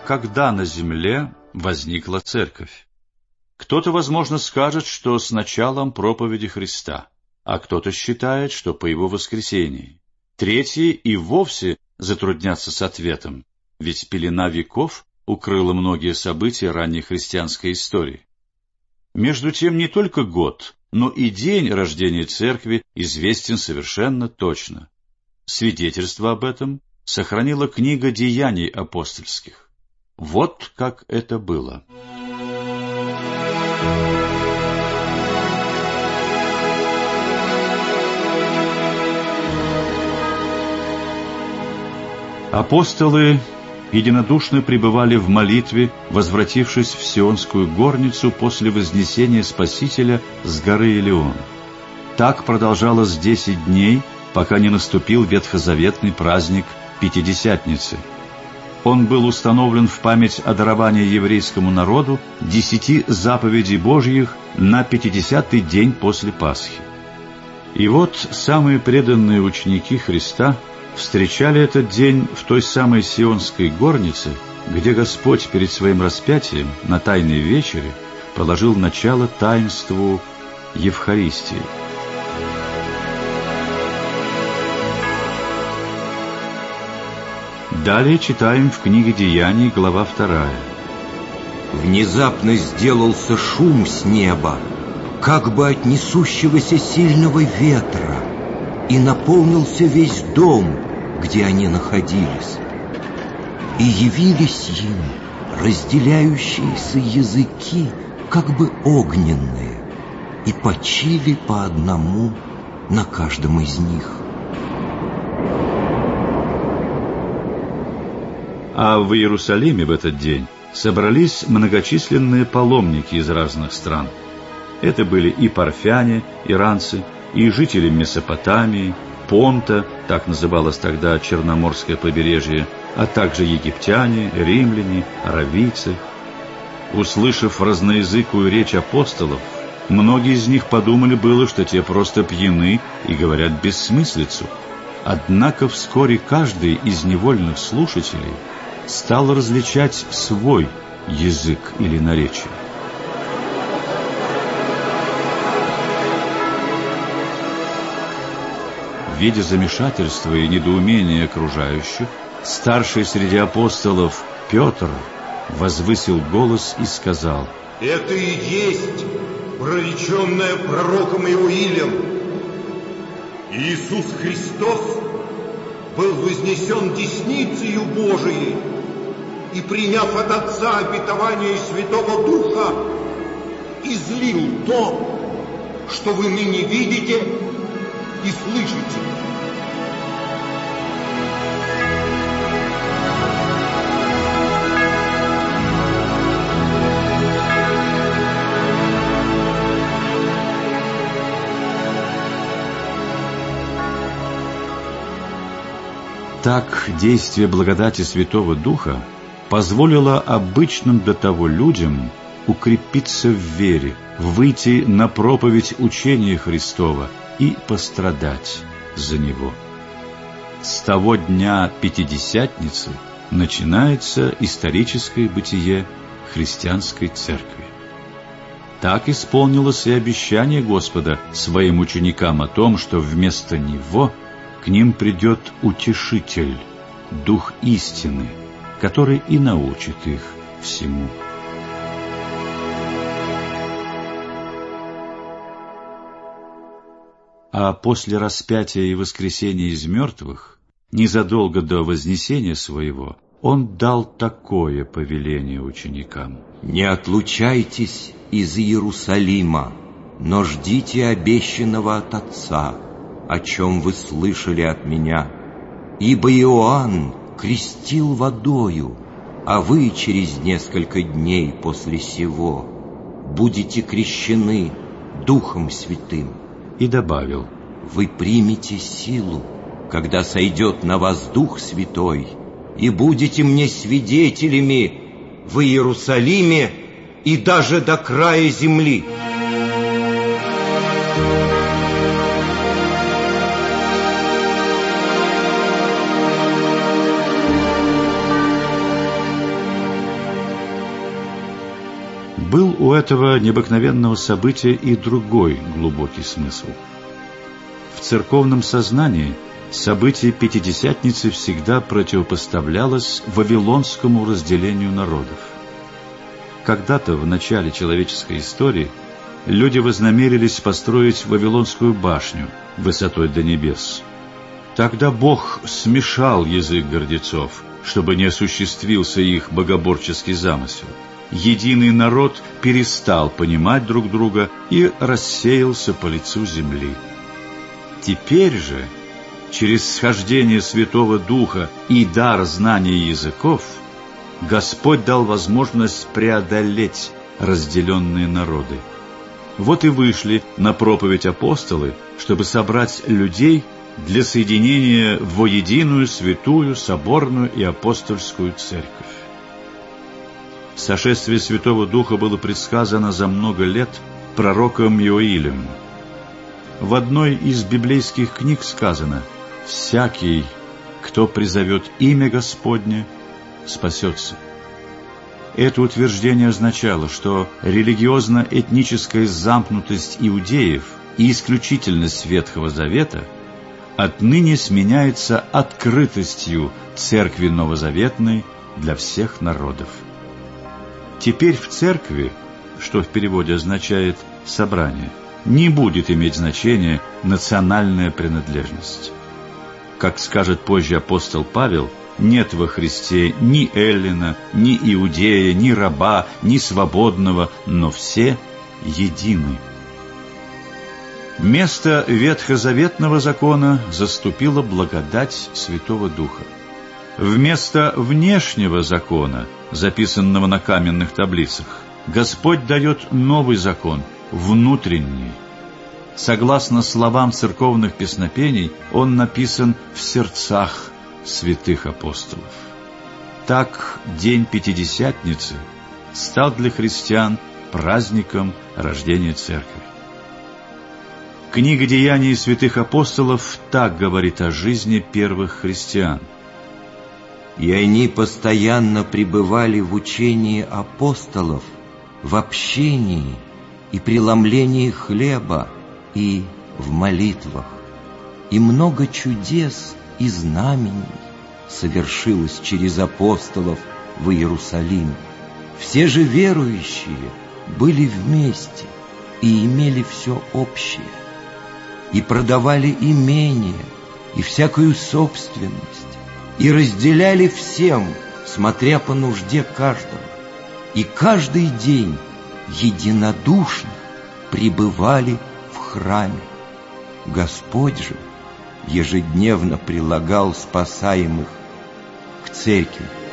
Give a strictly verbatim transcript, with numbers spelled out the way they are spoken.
когда на земле возникла церковь? Кто-то, возможно, скажет, что с началом проповеди Христа, а кто-то считает, что по его воскресении. Третьи и вовсе затруднятся с ответом, ведь пелена веков укрыла многие события ранней христианской истории. Между тем, не только год, но и день рождения церкви известен совершенно точно. Свидетельство об этом сохранила книга «Деяний апостольских». Вот как это было. Апостолы единодушно пребывали в молитве, возвратившись в Сионскую горницу после вознесения Спасителя с горы Илион. Так продолжалось десять дней, пока не наступил ветхозаветный праздник Пятидесятницы. Он был установлен в память о даровании еврейскому народу десяти заповедей Божьих на пятидесятый день после Пасхи. И вот самые преданные ученики Христа встречали этот день в той самой Сионской горнице, где Господь перед своим распятием на Тайной вечере положил начало таинству Евхаристии. Далее читаем в книге «Деяний», глава вторая. «Внезапно сделался шум с неба, как бы от несущегося сильного ветра, и наполнился весь дом, где они находились. И явились им разделяющиеся языки, как бы огненные, и почили по одному на каждом из них». А в Иерусалиме в этот день собрались многочисленные паломники из разных стран. Это были и парфяне, иранцы, и жители Месопотамии, Понта, так называлось тогда Черноморское побережье, а также египтяне, римляне, аравийцы. Услышав разноязыкую речь апостолов, многие из них подумали было, что те просто пьяны и говорят бессмыслицу. Однако вскоре каждый из невольных слушателей стал различать свой язык или наречие. Видя замешательство и недоумение окружающих, старший среди апостолов Петр возвысил голос и сказал: «Это и есть прореченное пророком Иоилем. Иисус Христос был вознесен десницею Божией и, приняв от Отца обетование Святого Духа, излил то, что вы ныне видите и слышите». Так действие благодати Святого Духа позволило обычным до того людям укрепиться в вере, выйти на проповедь учения Христова и пострадать за него. С того дня Пятидесятницы начинается историческое бытие христианской церкви. Так исполнилось и обещание Господа своим ученикам о том, что вместо Него к ним придет Утешитель, Дух истины, который и научит их всему. А после распятия и воскресения из мертвых, незадолго до вознесения своего, он дал такое повеление ученикам: «Не отлучайтесь из Иерусалима, но ждите обещанного от Отца, о чем вы слышали от меня. Ибо Иоанн крестил водою, а вы через несколько дней после сего будете крещены Духом Святым». И добавил: «Вы примете силу, когда сойдет на вас Дух Святой, и будете мне свидетелями в Иерусалиме и даже до края земли». Был у этого необыкновенного события и другой глубокий смысл. В церковном сознании событие Пятидесятницы всегда противопоставлялось вавилонскому разделению народов. Когда-то в начале человеческой истории люди вознамерились построить Вавилонскую башню высотой до небес. Тогда Бог смешал язык гордецов, чтобы не осуществился их богоборческий замысел. Единый народ перестал понимать друг друга и рассеялся по лицу земли. Теперь же, через схождение Святого Духа и дар знания языков, Господь дал возможность преодолеть разделенные народы. Вот и вышли на проповедь апостолы, чтобы собрать людей для соединения во единую, святую, соборную и апостольскую церковь. Сошествие Святого Духа было предсказано за много лет пророком Иоилем. В одной из библейских книг сказано: «Всякий, кто призовет имя Господне, спасется». Это утверждение означало, что религиозно-этническая замкнутость иудеев и исключительность Ветхого Завета отныне сменяется открытостью Церкви Новозаветной для всех народов. Теперь в церкви, что в переводе означает «собрание», не будет иметь значения национальная принадлежность. Как скажет позже апостол Павел, нет во Христе ни эллина, ни иудея, ни раба, ни свободного, но все едины. Место ветхозаветного закона заступила благодать Святого Духа. Вместо внешнего закона, записанного на каменных таблицах, Господь дает новый закон, внутренний. Согласно словам церковных песнопений, он написан в сердцах святых апостолов. Так день Пятидесятницы стал для христиан праздником рождения Церкви. Книга «Деяний святых апостолов» так говорит о жизни первых христиан. «И они постоянно пребывали в учении апостолов, в общении и преломлении хлеба и в молитвах. И много чудес и знамений совершилось через апостолов в Иерусалиме. Все же верующие были вместе и имели все общее, и продавали имения и всякую собственность, и разделяли всем, смотря по нужде каждого, и каждый день единодушно пребывали в храме. Господь же ежедневно прилагал спасаемых к церкви.